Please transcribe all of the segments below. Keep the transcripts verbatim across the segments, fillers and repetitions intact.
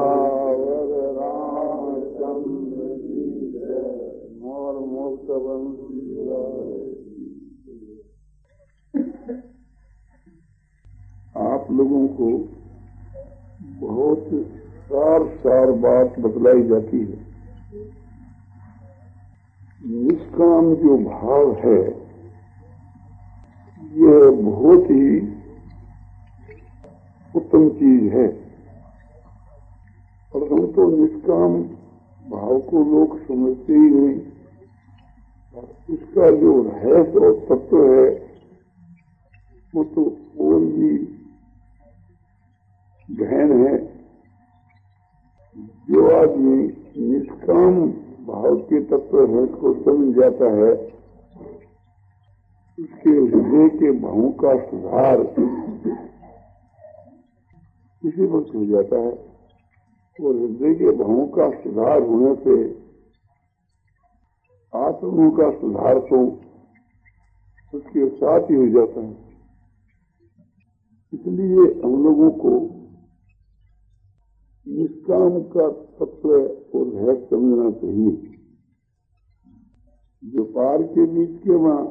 सियावर रामचंद्र की जय। मोर मुक्त बंसी लाए। आप लोगों को बहुत सार सार बात बतलाई जाती है। निष्काम जो भाव है यह बहुत ही उत्तम चीज है, परंतु तो निष्काम भाव को लोग समझते ही नहीं। उसका जो रहस्य और तत्व है वो तो और भी गहन है। जो आदमी निष्काम भाव के तत्व है को समझ जाता है, उसके हृदय के भावों का सुधार इसी वक्त हो जाता है। और हृदय के भावों का सुधार होने से आत्मा का सुधार तो उसके साथ ही हो जाता है। इसलिए हम लोगों को निष्काम का तत्व और रहस्य समझना चाहिए। जो पार के बीच के वहां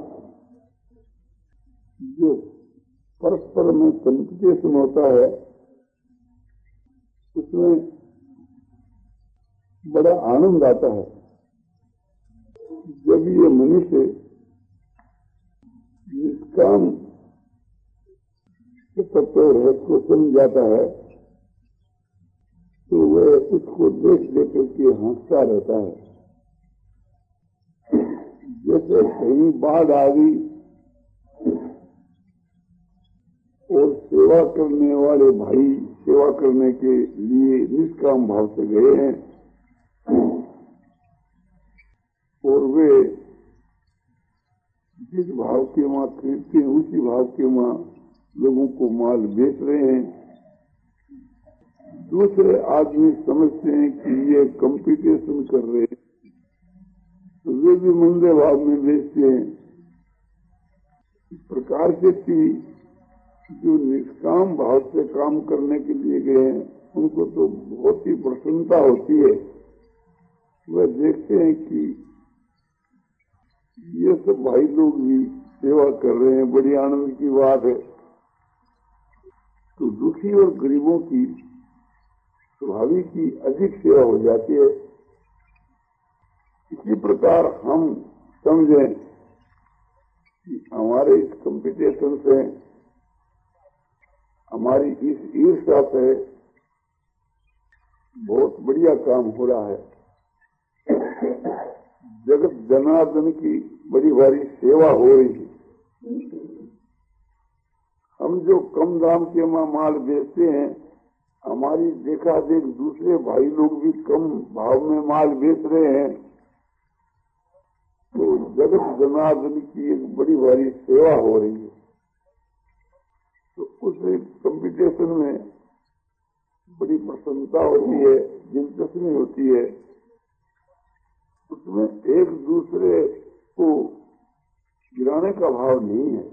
जो परस्पर में कंपटीशन होता है उसमें बड़ा आनंद आता है। जब ये मनुष्य निष्काम के तत्व रहस्य को समझ जाता है तो वह उसको देख देख के हंसता रहता है। जैसे कहीं बाढ़ आ गई और सेवा करने वाले भाई सेवा करने के लिए निष्काम भाव से गए हैं और वे जिस भाव के वहां खरीदते हैं उसी भाव के वहां लोगों को माल बेच रहे हैं। दूसरे आदमी समझते हैं कि ये कंपटीशन कर रहे हैं तो वे भी मंदे भाव में बेचते हैं। इस प्रकार से भी जो निष्काम भाव से काम करने के लिए गए हैं उनको तो बहुत ही प्रसन्नता होती है। वह देखते हैं कि ये सब भाई लोग भी सेवा कर रहे हैं, बड़ी आनंद की बात है। तो दुखी और गरीबों की स्वाभाविक की अधिक सेवा हो जाती है। इसी प्रकार हम समझें कि हमारे इस कंपटीशन से, हमारी इस ईर्ष्या से बहुत बढ़िया काम हो रहा है। जगत जनार्दन की बड़ी भारी सेवा हो रही है। हम जो कम दाम के माल बेचते हैं, हमारी देखा देख दूसरे भाई लोग भी कम भाव में माल बेच रहे हैं तो जगत जनार्दन की एक बड़ी भारी सेवा हो रही है। तो उस कंपटीशन में बड़ी प्रसन्नता होती है, दिलचस्पी होती है। उसमें एक दूसरे को गिराने का भाव नहीं है।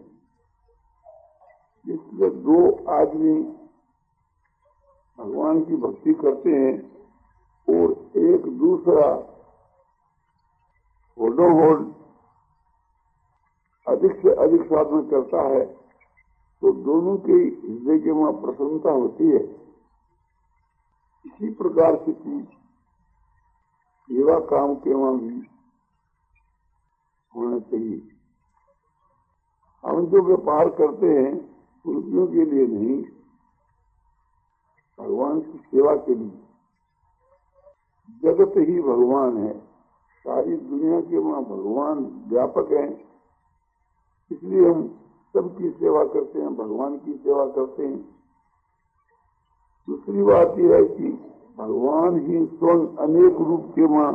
इसलिए दो आदमी भगवान की भक्ति करते हैं और एक दूसरा होडो होड अधिक से अधिक साधन करता है तो दोनों के हृदय के वहां प्रसन्नता होती है। इसी प्रकार से सेवा काम के वहां भी होना चाहिए। हम जो व्यापार करते हैं रुपयों के लिए नहीं, भगवान की सेवा के लिए। जगत ही भगवान है, सारी दुनिया के वहां भगवान व्यापक हैं, इसलिए हम सबकी सेवा करते हैं, भगवान की सेवा करते हैं। दूसरी बात यह है कि भगवान ही स्वयं अनेक रूप के वहां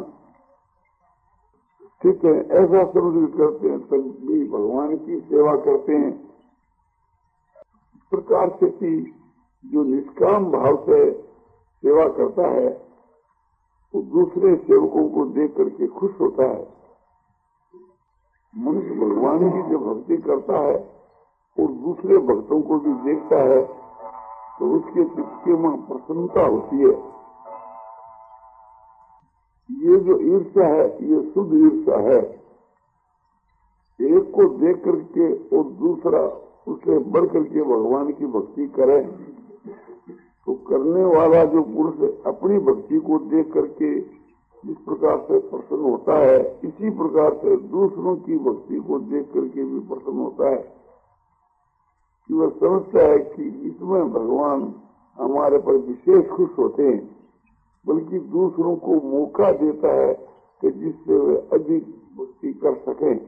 ठीक है, ऐसा समझ करते हैं तब भी भगवान की सेवा करते हैं। इस प्रकार से कि जो निष्काम भाव से सेवा करता है वो दूसरे सेवकों को देख करके खुश होता है। मनुष्य भगवान की जो भक्ति करता है और दूसरे भक्तों को भी देखता है तो उसके चित्त में प्रसन्नता होती है। ये जो ईर्ष्या है ये शुद्ध ईर्ष्या है। एक को देख करके और दूसरा उससे बढ़ करके भगवान की भक्ति करे तो करने वाला जो पुरुष अपनी भक्ति को देख करके इस प्रकार से प्रसन्न होता है, इसी प्रकार से दूसरों की भक्ति को देख करके भी प्रसन्न होता है कि वह समझता है कि इसमें भगवान हमारे पर विशेष खुश होते हैं, बल्कि दूसरों को मौका देता है कि जिससे वे अधिक भक्ति कर सकें।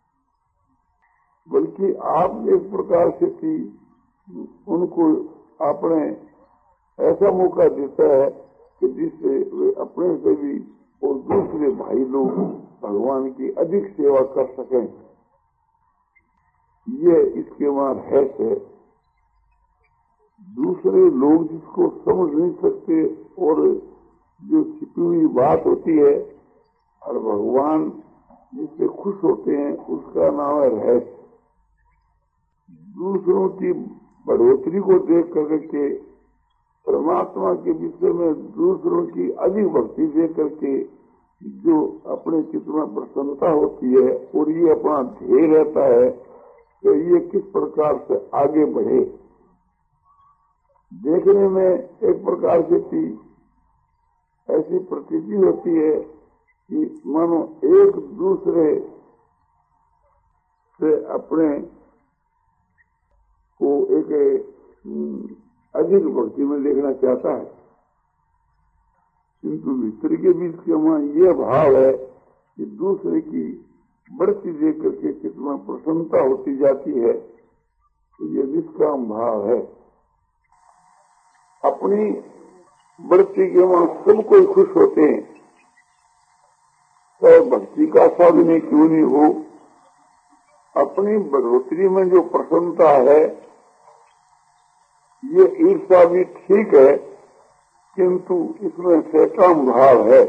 बल्कि आप एक प्रकार से थी उनको आपने ऐसा मौका देता है कि जिससे वे अपने से भी और दूसरे भाई लोग भगवान की अधिक सेवा कर सकें। ये इसके बाद है से दूसरे लोग जिसको समझ नहीं सकते और जो छिपी हुई बात होती है और भगवान जिससे खुश होते हैं उसका नाम है रहस्य। दूसरों की बढ़ोतरी को देख करके परमात्मा के विषय में दूसरों की अधिक भक्ति देख करके जो अपने चित्त में प्रसन्नता होती है और ये अपना ध्येय रहता है कि ये किस प्रकार से आगे बढ़े। देखने में एक प्रकार से थी ऐसी प्रतीति होती है कि मानो एक दूसरे से अपने को एक अधिक भक्ति में देखना चाहता है, किंतु भीतर के बीच के वहाँ ये भाव है कि दूसरे की बढ़ती देख करके चित्त में प्रसन्नता होती जाती है, तो ये निष्काम भाव है। अपनी बढ़ती के वहाँ सब कोई खुश होते हैं, चाहे भक्ति का साधन क्यों नहीं हो। अपनी बढ़ोतरी में जो प्रसन्नता है ये ईर्ष्या भी ठीक है, किंतु इसमें सैकाम भाव है।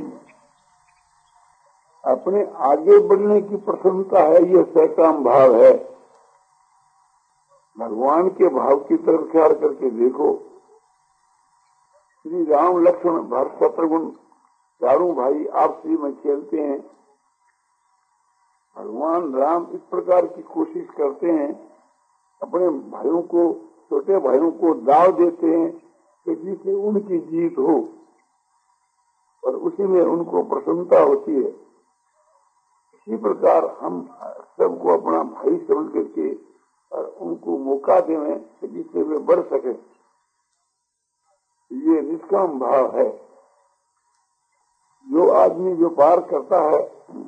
अपने आगे बढ़ने की प्रसन्नता है, ये सैकाम भाव है। भगवान के भाव की तरफ ख्याल करके देखो, श्री राम लक्ष्मण भरत शत्रुघ्न चारों भाई आपसी में खेलते हैं। भगवान राम इस प्रकार की कोशिश करते हैं, अपने भाइयों को छोटे भाइयों को दाव देते हैं कि जिससे उनकी जीत हो और उसी में उनको प्रसन्नता होती है। इसी प्रकार हम सबको अपना भाई समझ करके और उनको मौका दें कि जिससे वे बढ़ सके, ये निष्काम भाव है। जो आदमी व्यापार करता है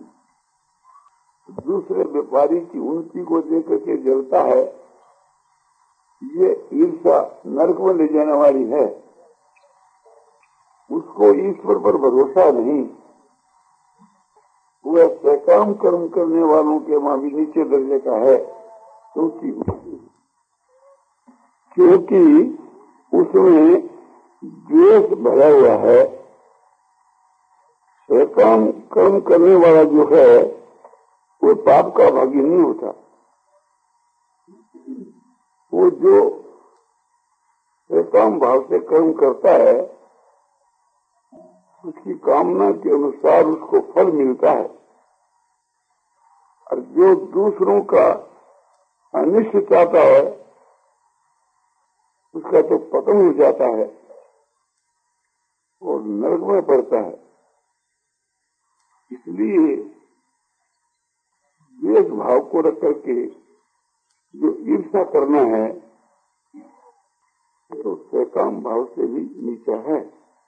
दूसरे व्यापारी की उन्नति को देख करके जलता है, ये ईर्ष्या नरक में ले जाने वाली है। उसको ईश्वर पर भरोसा नहीं, वह सकाम कर्म करने वालों के वहां भी नीचे दर्जे का है, क्योंकि क्योंकि उसमें द्वेष भरा हुआ है। सकाम कर्म करने वाला जो है वो पाप का भागी नहीं होता। वो जो सकाम भाव से कर्म करता है उसकी कामना के अनुसार उसको फल मिलता है, और जो दूसरों का अनिष्ट चाहता है उसका तो पतन हो जाता है और नरक में पड़ता है। इसलिए द्वेष भाव को रख करके जो ईर्ष्या करना है तो सकाम भाव से भी नीचा है।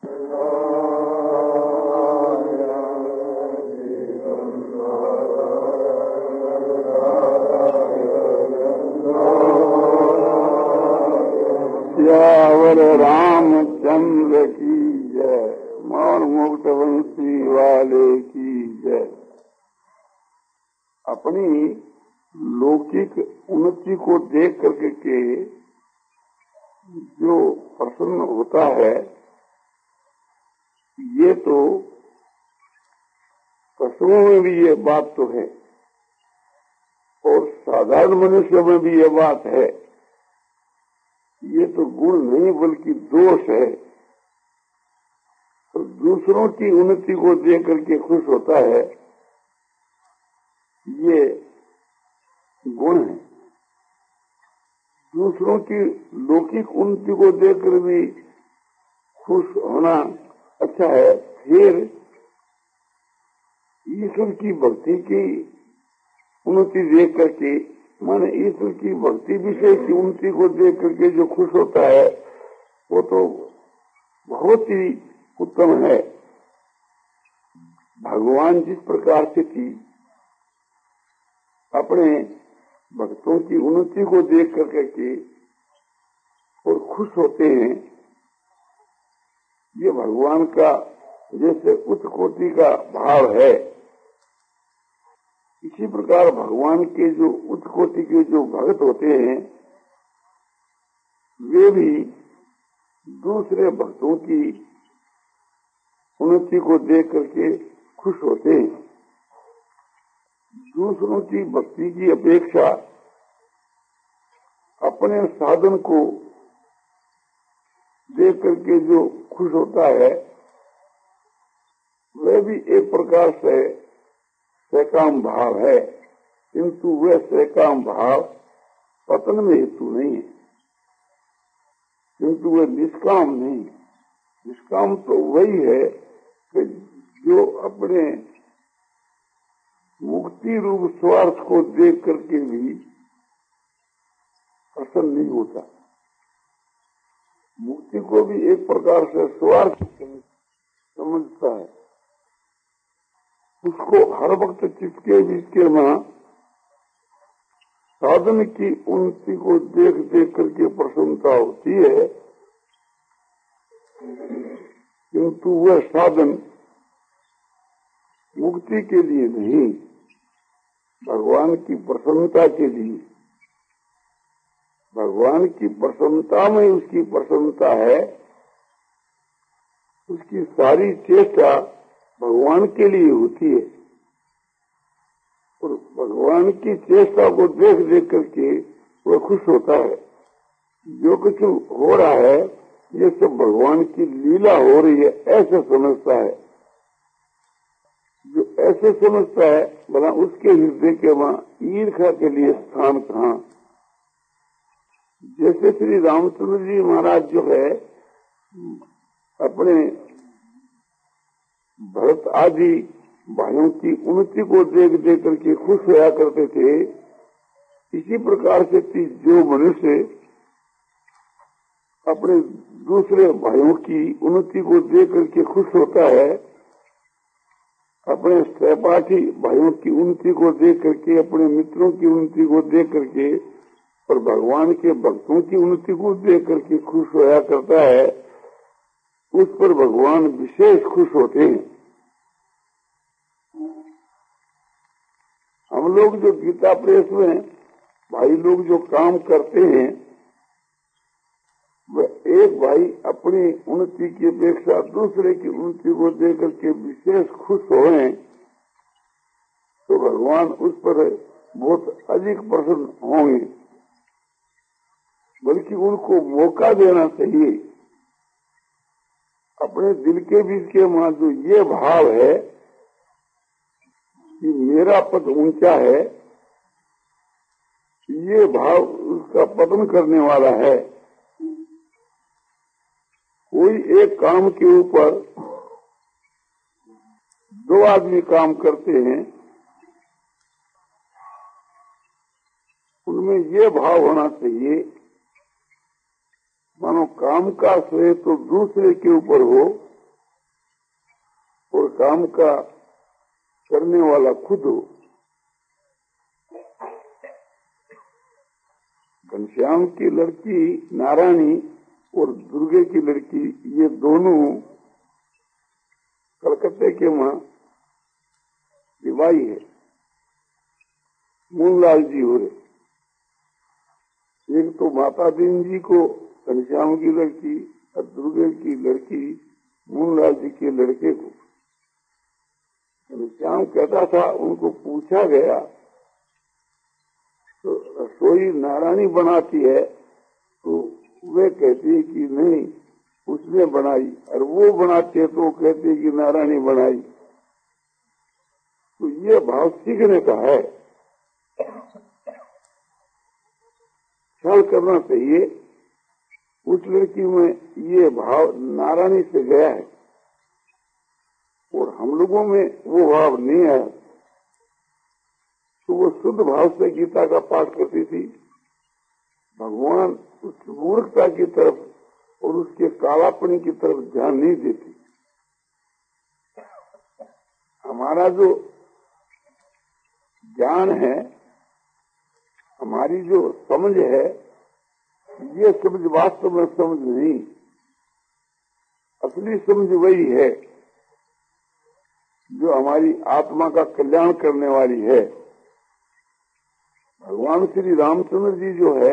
सियावर रामचंद्र की जय, मौन मुक्त वंशी वाले की जय। अपनी लौकिक उन्नति को देख करके के जो प्रसन्न होता है, ये तो पशुओं में भी ये बात तो है और साधारण मनुष्यों में भी ये बात है। ये तो गुण नहीं बल्कि दोष है। तो दूसरों की उन्नति को देख करके खुश होता है, ये गुण है। दूसरों की लौकिक उन्नति को देखकर भी खुश होना अच्छा है। फिर ईश्वर की भक्ति की उन्नति देख करके, माने ईश्वर की भक्ति विषय की उन्नति को देख करके जो खुश होता है वो तो बहुत ही उत्तम है। भगवान जिस प्रकार से थी अपने भक्तों की उन्नति को देख करके और खुश होते हैं, ये भगवान का जैसे उच्च कोटि का भाव है। इसी प्रकार भगवान के जो उच्च कोटि के जो भक्त होते हैं वे भी दूसरे भक्तों की उन्नति को देख करके खुश होते हैं। दूसरों की भक्ति की अपेक्षा अपने साधन को देख करके जो खुश होता है वह भी एक प्रकार से सकाम भाव है, किंतु वह सकाम भाव पतन में हेतु नहीं है, किंतु वह निष्काम नहीं। निष्काम तो वही है कि जो अपने मुक्ति रूप स्वार्थ को देख करके भी प्रसन्न नहीं होता। मुक्ति को भी एक प्रकार से स्वार्थ समझता है, उसको हर वक्त चिपके जिसके वहां साधन की उन्नति को देख देख करके प्रसन्नता होती है, किंतु वह साधन मुक्ति के लिए नहीं, भगवान की प्रसन्नता के लिए। भगवान की प्रसन्नता में उसकी प्रसन्नता है, उसकी सारी चेष्टा भगवान के लिए होती है और भगवान की चेष्टा को देख देख करके वह खुश होता है। जो कुछ हो रहा है ये सब भगवान की लीला हो रही है ऐसा समझता है। जो ऐसे समझता है भला उसके हृदय के वहां ईर्ष्या के लिए स्थान कहाँ। जैसे श्री रामचंद्र जी महाराज जो है अपने भरत आदि भाइयों की उन्नति को देख देख करके खुश होया करते थे, इसी प्रकार से जो मनुष्य अपने दूसरे भाइयों की उन्नति को देख करके खुश होता है, अपने सहपाठी भाइयों की उन्नति को देख करके, अपने मित्रों की उन्नति को देख करके और भगवान के भक्तों की उन्नति को देख करके खुश होया करता है, उस पर भगवान विशेष खुश होते हैं। हम लोग जो गीता प्रेस में भाई लोग जो काम करते हैं, वह एक भाई अपनी उन्नति की अपेक्षा दूसरे की उन्नति को देख करके विशेष खुश होए तो भगवान उस पर बहुत अधिक प्रसन्न होंगे। बल्कि उनको मौका देना चाहिए। अपने दिल के बीच के वहां जो ये भाव है कि मेरा पद ऊंचा है, ये भाव उसका पतन करने वाला है। कोई एक काम के ऊपर दो आदमी काम करते हैं, उनमें ये भाव होना चाहिए मानो काम का श्रेय तो दूसरे के ऊपर हो और काम का करने वाला खुद हो। घनश्याम की लड़की नारायणी और दुर्गे की लड़की, ये दोनों कलकत्ते के वहां विवाही है। मूनलाल जी हो रहे, एक तो माता दीन जी को घनश्याम की लड़की और दुर्गे की लड़की मूनलाल जी के लड़के को। घनश्याम कहता था, उनको पूछा गया तो रसोई नारायणी बनाती है, तो वे कहती है कि नहीं, उसने बनाई, और वो बनाते तो वो कहते कि नारायण ने बनाई। तो ये भाव सीखने का है, ख्याल करना चाहिए। उस लड़की में ये भाव नारायणी से गया है और हम लोगों में वो भाव नहीं है। तो वो शुद्ध भाव से गीता का पाठ करती थी। भगवान उस मूर्खता की तरफ और उसके कालापनी की तरफ ध्यान नहीं देती। हमारा जो ज्ञान है, हमारी जो समझ है, ये समझ वास्तव में समझ नहीं। असली समझ वही है जो हमारी आत्मा का कल्याण करने वाली है। भगवान श्री रामचंद्र जी जो है,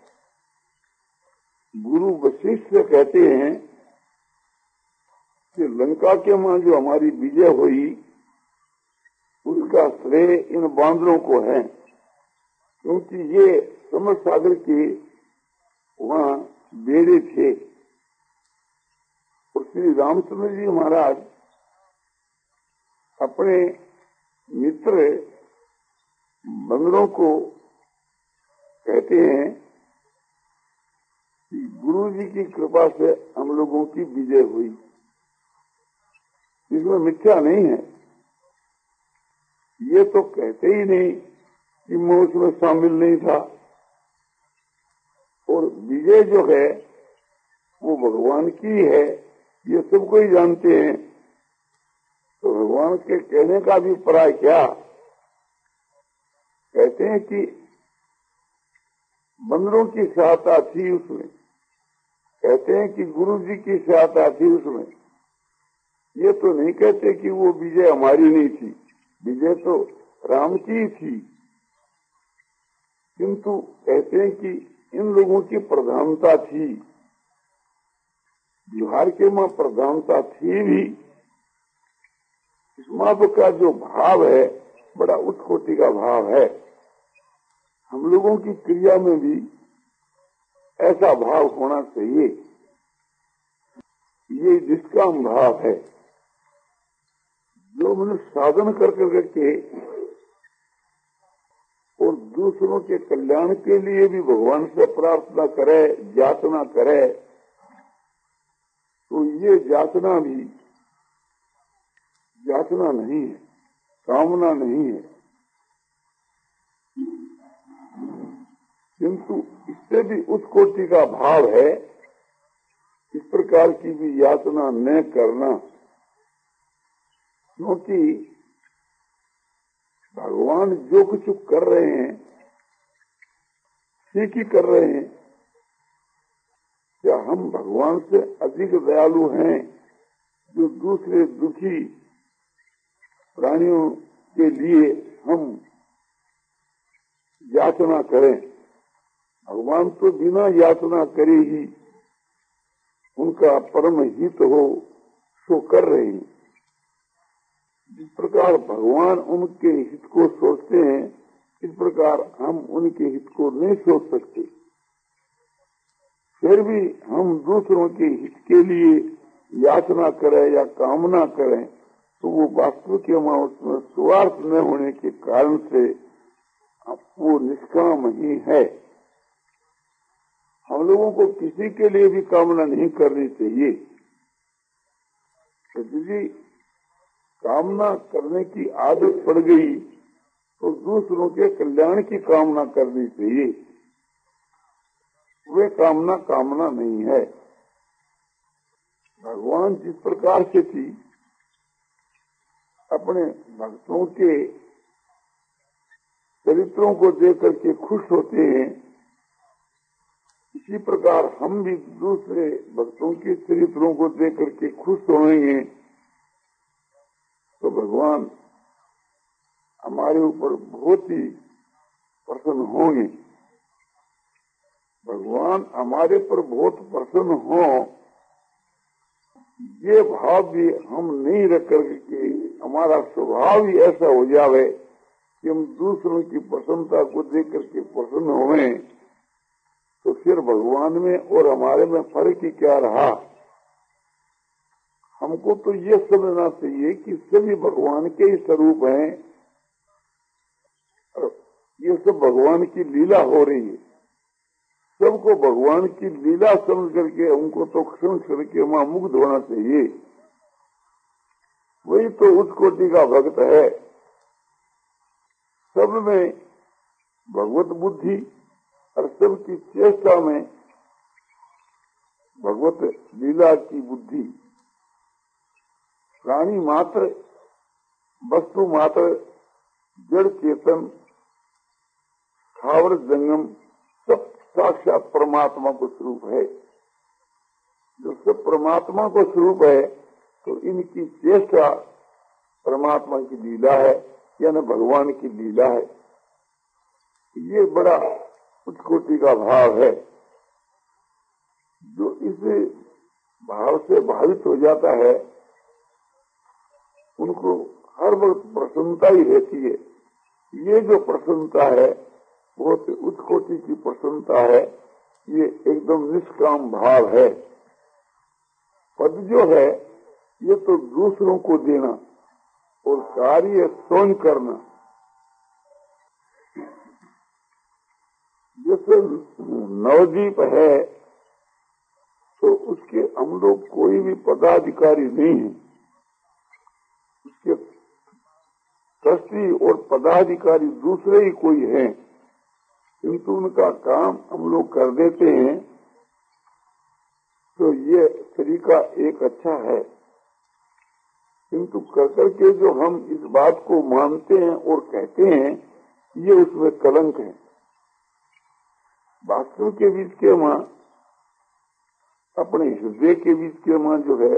गुरु वशिष्ठ से कहते हैं कि लंका के मां जो हमारी विजय हुई, उसका श्रेय इन बांदरों को है, क्योंकि ये समर सागर के वहाँ बेड़े थे। और श्री रामचंद्र जी महाराज अपने मित्र बंदरों को कहते हैं कि गुरु जी की कृपा से हम लोगों की विजय हुई। इसमें मिथ्या नहीं है। ये तो कहते ही नहीं कि मैं उसमें शामिल नहीं था। और विजय जो है वो भगवान की है, ये सबको ही जानते हैं। तो भगवान के कहने का भी पराय क्या? कहते हैं कि बंदरों की सहायता थी उसमें, कहते हैं कि गुरु जी की सहायता थी उसमें। ये तो नहीं कहते कि वो विजय हमारी नहीं थी, विजय तो राम की थी। किंतु कहते हैं कि इन लोगों की प्रधानता थी। बिहार के मां प्रधानता थी भी। इस माप का जो भाव है बड़ा उच्च कोटि का भाव है। हम लोगों की क्रिया में भी ऐसा भाव होना चाहिए। ये निष्काम भाव है जो मनुष्य साधन कर करके और दूसरों के कल्याण के लिए भी भगवान से प्रार्थना करे, याचना करे, तो ये याचना भी याचना नहीं है, कामना नहीं है। किंतु इससे भी उस कोटि का भाव है, इस प्रकार की भी याचना न करना। क्योंकि भगवान जो कुछ कर रहे हैं ठीक ही कर रहे हैं। क्या हम भगवान से अधिक दयालु हैं जो दूसरे दुखी प्राणियों के लिए हम याचना करें? भगवान तो बिना याचना करे ही उनका परम हित हो सो कर रहे हैं। जिस प्रकार भगवान उनके हित को सोचते हैं, इस प्रकार हम उनके हित को नहीं सोच सकते। फिर भी हम दूसरों के हित के लिए याचना करें या कामना करें तो वो वास्तविक उसमें स्वार्थ न होने के कारण से वो निष्काम ही है। हम लोगों को किसी के लिए भी कामना नहीं करनी चाहिए। यदि कामना करने की आदत पड़ गई तो दूसरों के कल्याण की कामना करनी चाहिए। वे कामना कामना नहीं है। भगवान जिस प्रकार से थी अपने भक्तों के चरित्रों को देख करके खुश होते हैं, इसी प्रकार हम भी दूसरे भक्तों के चरित्रों को देख करके खुश होंगे तो भगवान हमारे ऊपर बहुत ही प्रसन्न होंगे। भगवान हमारे पर बहुत प्रसन्न हो, ये भाव भी हम नहीं रख करके हमारा स्वभाव ही ऐसा हो जावे कि हम दूसरों की प्रसन्नता को देख करके प्रसन्न हों, तो फिर भगवान में और हमारे में फर्क ही क्या रहा? हमको तो ये समझना चाहिए कि सभी भगवान के ही स्वरूप हैं, ये सब भगवान की लीला हो रही है। सबको भगवान की लीला समझ करके उनको तो क्षण करके वहां मुग्ध होना चाहिए। वही तो उच्च कोटि का भक्त है। सब में भगवत बुद्धि और सबकी चेष्टा में भगवत लीला की बुद्धि। प्राणी मात्र, वस्तु मात्र, जड़ चेतन, स्थावर जंगम सब साक्षात परमात्मा को स्वरूप है। जो सब परमात्मा को स्वरूप है तो इनकी चेष्टा परमात्मा की लीला है, यानी भगवान की लीला है। ये बड़ा उच्च कोटि का भाव है। जो इस भाव से भावित हो जाता है उनको हर वक्त प्रसन्नता ही रहती है। ये जो प्रसन्नता है बहुत उच्च कोटि की प्रसन्नता है। ये एकदम निष्काम भाव है। पद जो है ये तो दूसरों को देना और कार्य स्वयं करना। जैसे नवद्वीप है तो उसके हम लोग कोई भी पदाधिकारी नहीं है। उसके ट्रस्टी और पदाधिकारी दूसरे ही कोई हैं, किंतु उनका काम हम लोग कर देते हैं। तो ये तरीका एक अच्छा है, किंतु कर करके जो हम इस बात को मानते हैं और कहते हैं ये उसमें कलंक है। वास्तव के बीच के वहां अपने हृदय के बीच के वहां जो है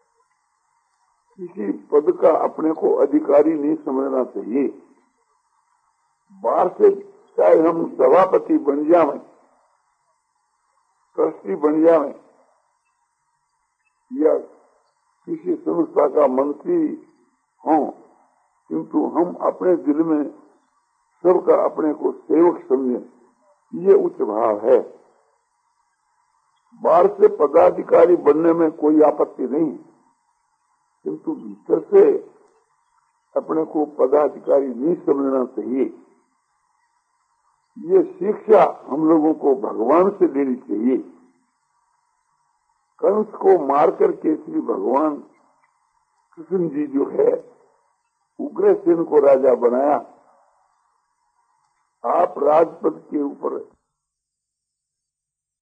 किसी पद का अपने को अधिकारी नहीं समझना चाहिए। बाहर से चाहे हम सभापति बन जाएं, ट्रस्टी बन जाएं या किसी संस्था का मंत्री हों, किंतु हम अपने दिल में सबका अपने को सेवक समझें, ये उच्च भाव है। बाहर से पदाधिकारी बनने में कोई आपत्ति नहीं, किंतु भीतर से अपने को पदाधिकारी नहीं समझना चाहिए। ये शिक्षा हम लोगों को भगवान से लेनी चाहिए। कंस को मारकर के श्री भगवान कृष्ण जी जो है उग्रसेन को राजा बनाया। आप राजपद के ऊपर